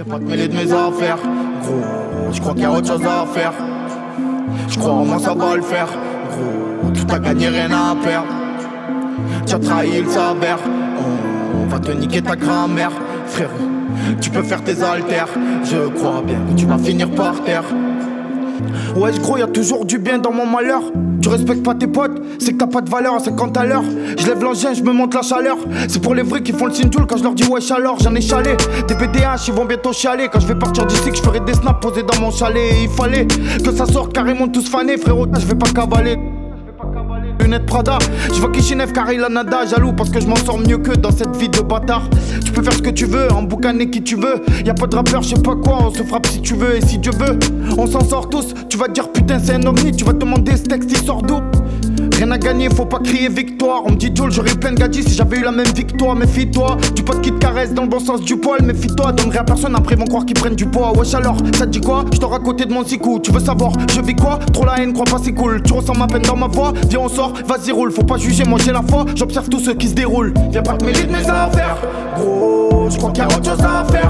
pas te mêler de mes affaires. Gros, je crois qu'il y a autre chose à faire. Je crois au moins ça va le faire. Gros, tout a gagné, rien à perdre. T'as trahi, il s'avère. On va te niquer ta grand-mère. Frérot, tu peux faire tes haltères. Je crois bien que tu vas finir par terre. Ouais, gros, y'a toujours du bien dans mon malheur. Tu respectes pas tes potes, c'est que t'as pas de valeur à 50 à l'heure. Je lève l'engin, je me monte la chaleur. C'est pour les vrais qui font le sinjoul quand je leur dis wesh alors. J'en ai chalé, des BDH ils vont bientôt chialer. Quand je vais partir d'ici que je ferai des snaps posés dans mon chalet. Et il fallait que ça sorte carrément tous fanés. Frérot, je vais pas cavaler. Lunettes Prada, je vois Kishinev car il en a nada. Jaloux parce que je m'en sors mieux que dans cette vie de bâtard. Tu peux faire ce que tu veux, emboucaner qui tu veux. Y'a pas de rappeur, je sais pas quoi, on se frappe si tu veux. Et si Dieu veut, on s'en sort tous. Tu vas te dire putain c'est un ovni, tu vas te demander ce texte il sort d'où. Rien à gagner, faut pas crier victoire. On me dit Joel, j'aurais eu plein de gadgets si j'avais eu la même victoire. Méfie-toi, du pote qui te caresse dans le bon sens du poil. Méfie-toi, donnerai à personne, après ils vont croire qu'ils prennent du poids. Wesh alors, ça te dit quoi? Je dors à côté de mon sicou. Tu veux savoir, je vis quoi? Trop la haine, crois pas c'est cool. Tu ressens ma peine dans ma voix, viens on sort, vas-y roule. Faut pas juger, moi j'ai la foi, j'observe tous ceux qui se déroulent. Viens pas te mêler de mes affaires. Gros, je crois qu'il y a autre chose à faire.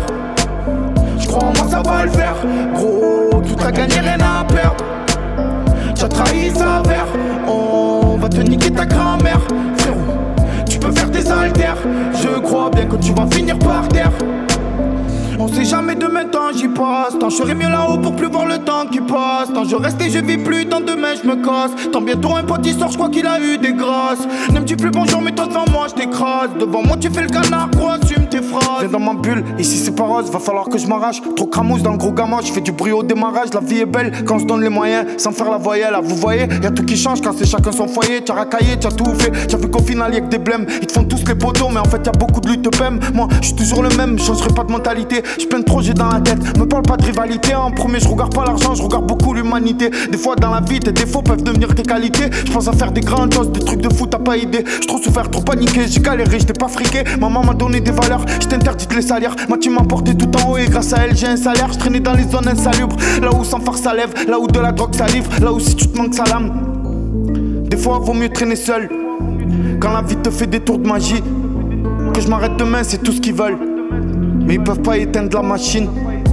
Je crois en moi ça va le faire. Gros, tout a gagné, rien à perdre. T'as trahi, ça s'avère. On va te niquer ta grand-mère. Frérot, tu peux faire tes haltères. Je crois bien que tu vas finir par terre. On sait jamais demain tant j'y passe. Tant je serai mieux là-haut pour plus voir le temps qui passe. Tant je reste et je vis plus, tant demain je me casse. Tant bientôt un pote il sort, je crois qu'il a eu des grâces. Ne me dis plus bonjour mais toi devant moi je t'écrase. Devant moi tu fais le canard, gros assume tes phrases. Viens dans ma bulle, ici c'est pas rose, va falloir que je m'arrache. Trop cramousse dans le gros gamin, je fais du bruit au démarrage. La vie est belle quand je donne les moyens, sans faire la voyelle. Là vous voyez, y'a tout qui change quand c'est chacun son foyer. T'as racaillé, t'as tout fait, t'as vu qu'au final y'a que des blèmes. Ils te font tous les poteaux mais en fait y'a beaucoup de lutte pème. Moi je suis toujours le même, je changerai pas de mentalité. J'ai plein de projets dans la tête, me parle pas de rivalité. En premier je regarde pas l'argent, je regarde beaucoup l'humanité. Des fois dans la vie tes défauts peuvent devenir tes qualités. Je pense à faire des grandes choses, des trucs de fou t'as pas idée. J'ai trop souffert, trop paniqué, j'ai galéré, j'étais pas friqué. Maman m'a donné des valeurs, j't'ai interdit de les salir. Ma team m'a porté tout en haut et grâce à elle j'ai un salaire. Je traînais dans les zones insalubres, là où sans phare ça lève, là où de la drogue ça livre, là où si tu te manques sa lame. Des fois vaut mieux traîner seul quand la vie te fait des tours de magie. Que je m'arrête demain c'est tout ce qu'ils veulent, mais ils peuvent pas éteindre la machine.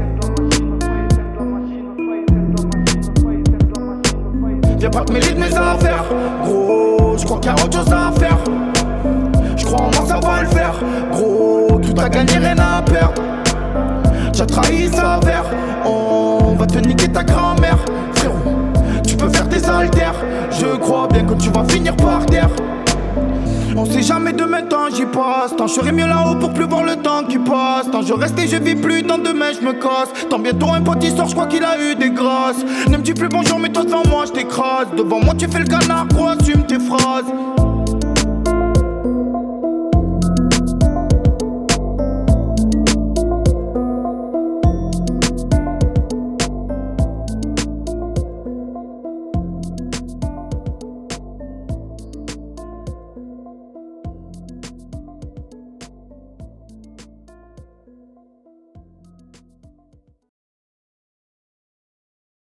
Viens pas te mêler de mes affaires. Gros, je crois qu'il y a autre chose à faire. Je crois en moi ça va le faire. Gros, tout a gagné, rien à perdre. T'as trahi, ça s'avère. On va te niquer ta grand-mère. Frérot, tu peux faire tes haltères. Je crois bien que tu vas finir par terre. On sait jamais demain tant j'y passe. Tant je serai mieux là-haut pour plus voir le temps qui passe. Tant je reste et je vis plus, tant demain je me casse. Tant bientôt un pote il sort, je crois qu'il a eu des grâces. Ne me dis plus bonjour mais toi devant moi je t'écrase. Devant moi tu fais le canard, gros assume tes